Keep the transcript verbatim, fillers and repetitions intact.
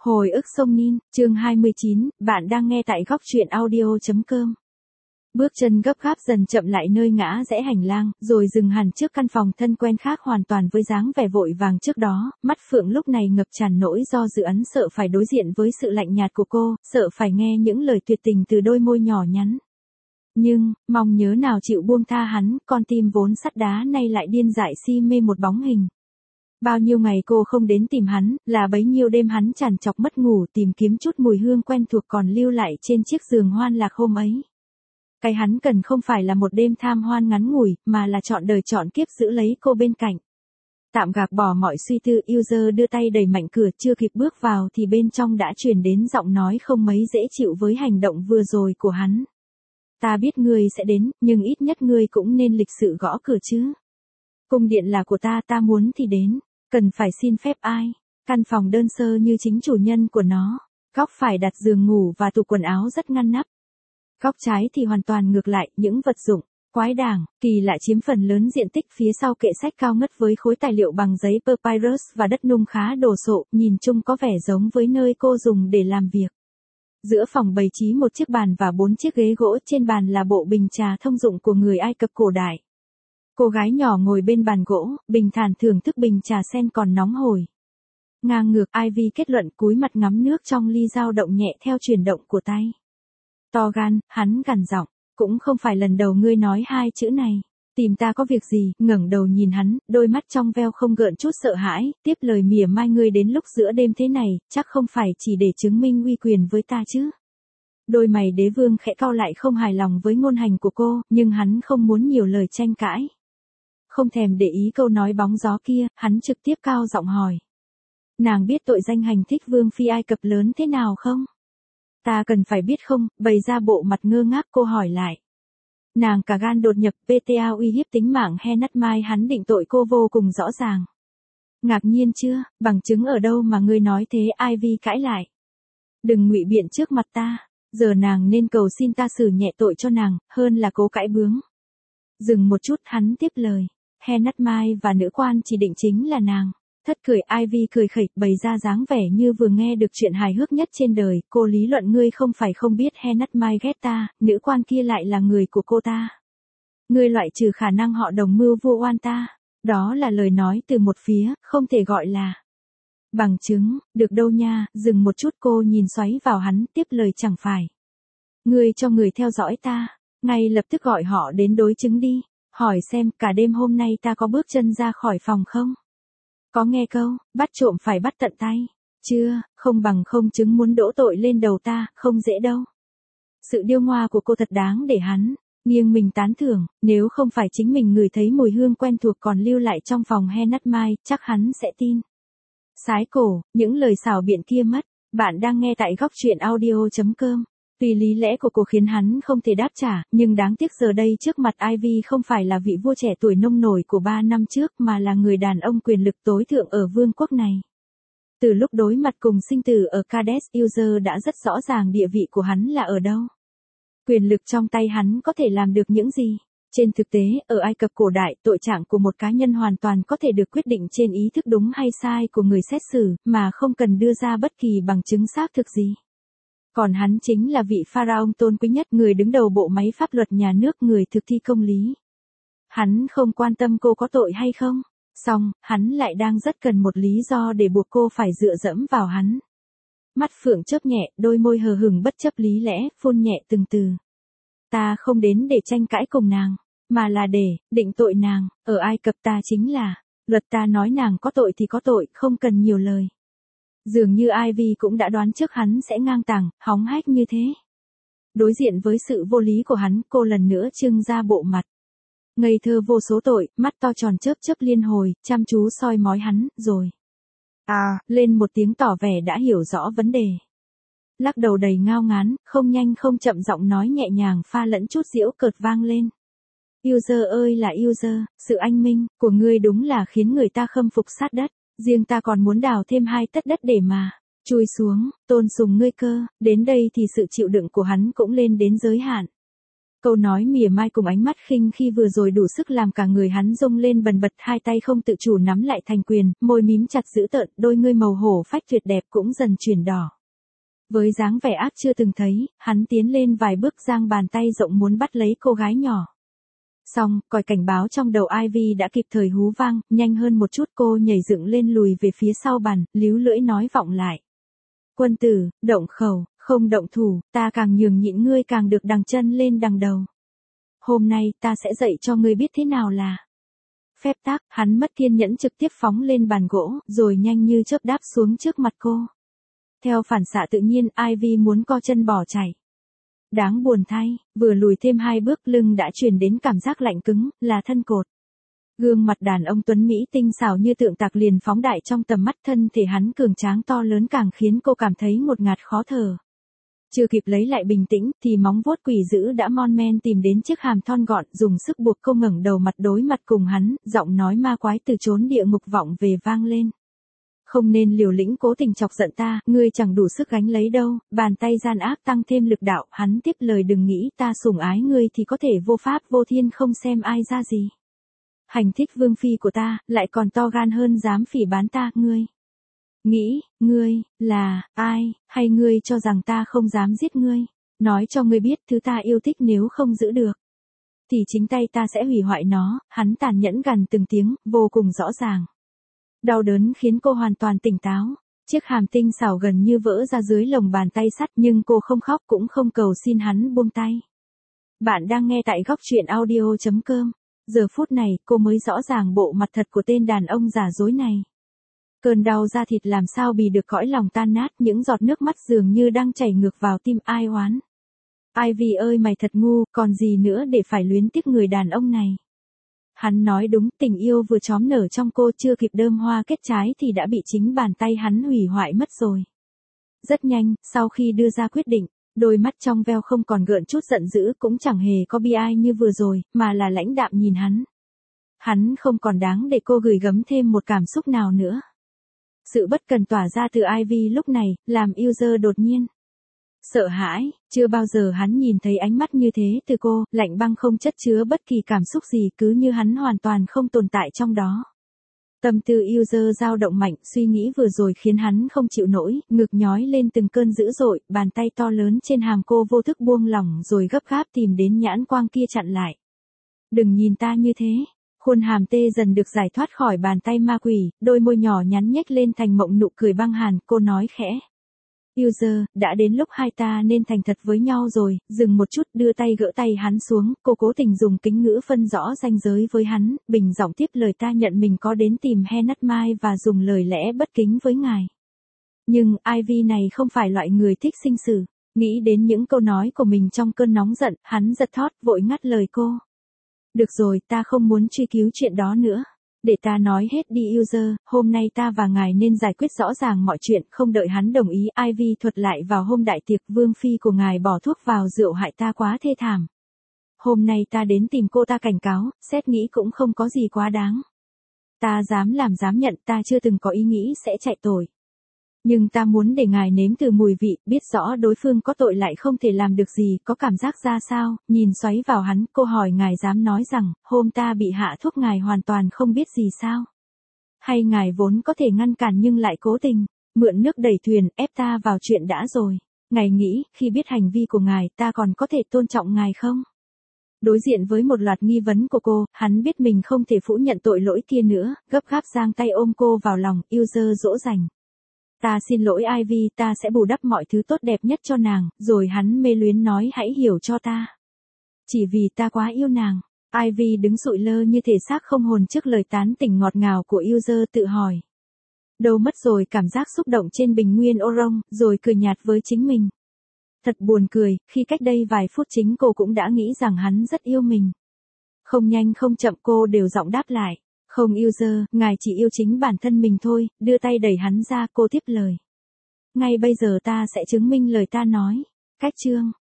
Hồi ức sông Nin, chương hai mươi chín, bạn đang nghe tại góc truyện audio chấm com. Bước chân gấp gáp dần chậm lại nơi ngã rẽ hành lang, rồi dừng hẳn trước căn phòng thân quen khác hoàn toàn với dáng vẻ vội vàng trước đó, mắt Phượng lúc này ngập tràn nỗi do dự ấn sợ phải đối diện với sự lạnh nhạt của cô, sợ phải nghe những lời tuyệt tình từ đôi môi nhỏ nhắn. Nhưng, mong nhớ nào chịu buông tha hắn, con tim vốn sắt đá nay lại điên dại si mê một bóng hình. Bao nhiêu ngày cô không đến tìm hắn, là bấy nhiêu đêm hắn trằn trọc mất ngủ tìm kiếm chút mùi hương quen thuộc còn lưu lại trên chiếc giường hoan lạc hôm ấy. Cái hắn cần không phải là một đêm tham hoan ngắn ngủi, mà là trọn đời trọn kiếp giữ lấy cô bên cạnh. Tạm gạt bỏ mọi suy tư, User đưa tay đẩy mạnh cửa, chưa kịp bước vào thì bên trong đã truyền đến giọng nói không mấy dễ chịu với hành động vừa rồi của hắn. Ta biết ngươi sẽ đến, nhưng ít nhất ngươi cũng nên lịch sự gõ cửa chứ. Cung điện là của ta, ta muốn thì đến. Cần phải xin phép ai? Căn phòng đơn sơ như chính chủ nhân của nó. Góc phải đặt giường ngủ và tủ quần áo rất ngăn nắp. Góc trái thì hoàn toàn ngược lại, những vật dụng, quái đảng, kỳ lạ chiếm phần lớn diện tích phía sau kệ sách cao ngất với khối tài liệu bằng giấy papyrus và đất nung khá đồ sộ, nhìn chung có vẻ giống với nơi cô dùng để làm việc. Giữa phòng bày trí một chiếc bàn và bốn chiếc ghế gỗ, trên bàn là bộ bình trà thông dụng của người Ai Cập cổ đại. Cô gái nhỏ ngồi bên bàn gỗ, bình thản thưởng thức bình trà sen còn nóng hổi. Ngang ngược, Ivy kết luận, cúi mặt ngắm nước trong ly dao động nhẹ theo chuyển động của tay. To gan, hắn gằn giọng, cũng không phải lần đầu ngươi nói hai chữ này. Tìm ta có việc gì? Ngẩng đầu nhìn hắn, đôi mắt trong veo không gợn chút sợ hãi, tiếp lời mỉa mai, ngươi đến lúc giữa đêm thế này, chắc không phải chỉ để chứng minh uy quyền với ta chứ. Đôi mày đế vương khẽ cau lại, không hài lòng với ngôn hành của cô, nhưng hắn không muốn nhiều lời tranh cãi. Không thèm để ý câu nói bóng gió kia, hắn trực tiếp cao giọng hỏi. Nàng biết tội danh hành thích vương phi Ai Cập lớn thế nào không? Ta cần phải biết không? Bày ra bộ mặt ngơ ngác, cô hỏi lại. Nàng cả gan đột nhập pê tê a uy hiếp tính mạng Henat Mai, hắn định tội cô vô cùng rõ ràng. Ngạc nhiên chưa? Bằng chứng ở đâu mà ngươi nói thế? Ivy cãi lại. Đừng ngụy biện trước mặt ta. Giờ nàng nên cầu xin ta xử nhẹ tội cho nàng, hơn là cố cãi bướng. Dừng một chút, hắn tiếp lời. Henat Mai và nữ quan chỉ định chính là nàng. Thất cười, Ivy cười khẩy, bày ra dáng vẻ như vừa nghe được chuyện hài hước nhất trên đời. Cô lý luận, ngươi không phải không biết Henat Mai ghét ta, nữ quan kia lại là người của cô ta. Ngươi loại trừ khả năng họ đồng mưu vu oan ta. Đó là lời nói từ một phía, không thể gọi là bằng chứng, được đâu nha. Dừng một chút, cô nhìn xoáy vào hắn, tiếp lời, chẳng phải ngươi cho người theo dõi ta, ngay lập tức gọi họ đến đối chứng đi. Hỏi xem, cả đêm hôm nay ta có bước chân ra khỏi phòng không? Có nghe câu, bắt trộm phải bắt tận tay. Chưa, không bằng không chứng muốn đổ tội lên đầu ta, không dễ đâu. Sự điêu ngoa của cô thật đáng để hắn nghiêng mình tán thưởng, nếu không phải chính mình ngửi thấy mùi hương quen thuộc còn lưu lại trong phòng Henat Mai, chắc hắn sẽ tin. Sái cổ, những lời xảo biện kia mất. Bạn đang nghe tại góc truyện audio chấm com. Tuy lý lẽ của cô khiến hắn không thể đáp trả, nhưng đáng tiếc giờ đây trước mặt Ivy không phải là vị vua trẻ tuổi nông nổi của ba năm trước, mà là người đàn ông quyền lực tối thượng ở vương quốc này. Từ lúc đối mặt cùng sinh tử ở Kadesh, User đã rất rõ ràng địa vị của hắn là ở đâu. Quyền lực trong tay hắn có thể làm được những gì? Trên thực tế, ở Ai Cập cổ đại, tội trạng của một cá nhân hoàn toàn có thể được quyết định trên ý thức đúng hay sai của người xét xử, mà không cần đưa ra bất kỳ bằng chứng xác thực gì. Còn hắn chính là vị pharaoh tôn quý nhất, người đứng đầu bộ máy pháp luật nhà nước, người thực thi công lý. Hắn không quan tâm cô có tội hay không. Song, hắn lại đang rất cần một lý do để buộc cô phải dựa dẫm vào hắn. Mắt Phượng chớp nhẹ, đôi môi hờ hững bất chấp lý lẽ, phun nhẹ từng từ. Ta không đến để tranh cãi cùng nàng, mà là để định tội nàng. Ở Ai Cập ta chính là luật, ta nói nàng có tội thì có tội, không cần nhiều lời. Dường như Ivy cũng đã đoán trước hắn sẽ ngang tàng, hóng hách như thế. Đối diện với sự vô lý của hắn, cô lần nữa trưng ra bộ mặt ngây thơ vô số tội, mắt to tròn chớp chớp liên hồi, chăm chú soi mói hắn, rồi à, lên một tiếng tỏ vẻ đã hiểu rõ vấn đề. Lắc đầu đầy ngao ngán, không nhanh không chậm, giọng nói nhẹ nhàng pha lẫn chút giễu cợt vang lên. User ơi là User, sự anh minh của ngươi đúng là khiến người ta khâm phục sát đất. Riêng ta còn muốn đào thêm hai tấc đất để mà chui xuống, tôn sùng ngươi cơ. Đến đây thì sự chịu đựng của hắn cũng lên đến giới hạn. Câu nói mỉa mai cùng ánh mắt khinh khi vừa rồi đủ sức làm cả người hắn rung lên bần bật, hai tay không tự chủ nắm lại thành quyền, môi mím chặt dữ tợn, đôi ngươi màu hổ phách tuyệt đẹp cũng dần chuyển đỏ. Với dáng vẻ ác chưa từng thấy, hắn tiến lên vài bước giang bàn tay rộng muốn bắt lấy cô gái nhỏ. Xong, còi cảnh báo trong đầu Ivy đã kịp thời hú vang, nhanh hơn một chút cô nhảy dựng lên lùi về phía sau bàn, líu lưỡi nói vọng lại. Quân tử, động khẩu, không động thủ, ta càng nhường nhịn ngươi càng được đằng chân lên đằng đầu. Hôm nay ta sẽ dạy cho ngươi biết thế nào là phép tắc. Hắn mất kiên nhẫn trực tiếp phóng lên bàn gỗ, rồi nhanh như chớp đáp xuống trước mặt cô. Theo phản xạ tự nhiên, Ivy muốn co chân bỏ chạy. Đáng buồn thay, vừa lùi thêm hai bước lưng đã truyền đến cảm giác lạnh cứng, là thân cột. Gương mặt đàn ông tuấn Mỹ tinh xảo như tượng tạc liền phóng đại trong tầm mắt, thân thể hắn cường tráng to lớn càng khiến cô cảm thấy ngột ngạt khó thở. Chưa kịp lấy lại bình tĩnh, thì móng vuốt quỷ dữ đã mon men tìm đến chiếc hàm thon gọn, dùng sức buộc cô ngẩng đầu mặt đối mặt cùng hắn, giọng nói ma quái từ chốn địa ngục vọng về vang lên. Không nên liều lĩnh cố tình chọc giận ta, ngươi chẳng đủ sức gánh lấy đâu. Bàn tay gian ác tăng thêm lực đạo, hắn tiếp lời, đừng nghĩ ta sủng ái ngươi thì có thể vô pháp vô thiên không xem ai ra gì. Hành thích vương phi của ta, lại còn to gan hơn dám phỉ báng ta, ngươi. Nghĩ, ngươi, là, ai, hay ngươi cho rằng ta không dám giết ngươi. Nói cho ngươi biết thứ ta yêu thích nếu không giữ được. Thì chính tay ta sẽ hủy hoại nó, hắn tàn nhẫn gằn từng tiếng, vô cùng rõ ràng. Đau đớn khiến cô hoàn toàn tỉnh táo. Chiếc hàm tinh xảo gần như vỡ ra dưới lồng bàn tay sắt, nhưng cô không khóc cũng không cầu xin hắn buông tay. Bạn đang nghe tại góc truyện audio chấm com. Giờ phút này, cô mới rõ ràng bộ mặt thật của tên đàn ông giả dối này. Cơn đau da thịt làm sao bì được cõi lòng tan nát, những giọt nước mắt dường như đang chảy ngược vào tim ai oán. Ivy ơi, mày thật ngu, còn gì nữa để phải luyến tiếc người đàn ông này. Hắn nói đúng, tình yêu vừa chóm nở trong cô, chưa kịp đơm hoa kết trái thì đã bị chính bàn tay hắn hủy hoại mất rồi. Rất nhanh, sau khi đưa ra quyết định, đôi mắt trong veo không còn gợn chút giận dữ, cũng chẳng hề có bi ai như vừa rồi, mà là lãnh đạm nhìn hắn. Hắn không còn đáng để cô gửi gắm thêm một cảm xúc nào nữa. Sự bất cần tỏa ra từ Ivy lúc này, làm user đột nhiên sợ hãi, chưa bao giờ hắn nhìn thấy ánh mắt như thế từ cô, lạnh băng không chất chứa bất kỳ cảm xúc gì, cứ như hắn hoàn toàn không tồn tại trong đó. Tâm tư user dao động mạnh, suy nghĩ vừa rồi khiến hắn không chịu nổi, ngực nhói lên từng cơn dữ dội, bàn tay to lớn trên hàm cô vô thức buông lỏng rồi gấp gáp tìm đến nhãn quang kia chặn lại. Đừng nhìn ta như thế. Khuôn hàm tê dần được giải thoát khỏi bàn tay ma quỷ, đôi môi nhỏ nhắn nhếch lên thành mộng nụ cười băng hàn, cô nói khẽ. User, đã đến lúc hai ta nên thành thật với nhau rồi. Dừng một chút, đưa tay gỡ tay hắn xuống, cô cố tình dùng kính ngữ phân rõ ranh giới với hắn, bình giọng tiếp lời, ta nhận mình có đến tìm He Nắt Mai và dùng lời lẽ bất kính với ngài. Nhưng, Ivy này không phải loại người thích sinh sự. Nghĩ đến những câu nói của mình trong cơn nóng giận, hắn giật thót, vội ngắt lời cô. Được rồi, ta không muốn truy cứu chuyện đó nữa. Để ta nói hết đi user, hôm nay ta và ngài nên giải quyết rõ ràng mọi chuyện. Không đợi hắn đồng ý, Ivy thuật lại vào hôm đại tiệc, vương phi của ngài bỏ thuốc vào rượu hại ta quá thê thảm. Hôm nay ta đến tìm cô, ta cảnh cáo, xét nghĩ cũng không có gì quá đáng. Ta dám làm dám nhận, ta chưa từng có ý nghĩ sẽ chạy tội. Nhưng ta muốn để ngài nếm từ mùi vị, biết rõ đối phương có tội lại không thể làm được gì, có cảm giác ra sao. Nhìn xoáy vào hắn, cô hỏi, ngài dám nói rằng, hôm ta bị hạ thuốc ngài hoàn toàn không biết gì sao? Hay ngài vốn có thể ngăn cản nhưng lại cố tình, mượn nước đẩy thuyền, ép ta vào chuyện đã rồi? Ngài nghĩ, khi biết hành vi của ngài, ta còn có thể tôn trọng ngài không? Đối diện với một loạt nghi vấn của cô, hắn biết mình không thể phủ nhận tội lỗi kia nữa, gấp gáp giang tay ôm cô vào lòng, user dỗ dành. Ta xin lỗi Ivy, ta sẽ bù đắp mọi thứ tốt đẹp nhất cho nàng, rồi hắn mê luyến nói, hãy hiểu cho ta. Chỉ vì ta quá yêu nàng. Ivy đứng sụi lơ như thể xác không hồn trước lời tán tỉnh ngọt ngào của user, tự hỏi. Đâu mất rồi cảm giác xúc động trên bình nguyên Orong, rồi cười nhạt với chính mình. Thật buồn cười, khi cách đây vài phút chính cô cũng đã nghĩ rằng hắn rất yêu mình. Không nhanh không chậm cô đều giọng đáp lại. Không user, ngài chỉ yêu chính bản thân mình thôi, đưa tay đẩy hắn ra, cô tiếp lời. Ngay bây giờ ta sẽ chứng minh lời ta nói. Cách chương.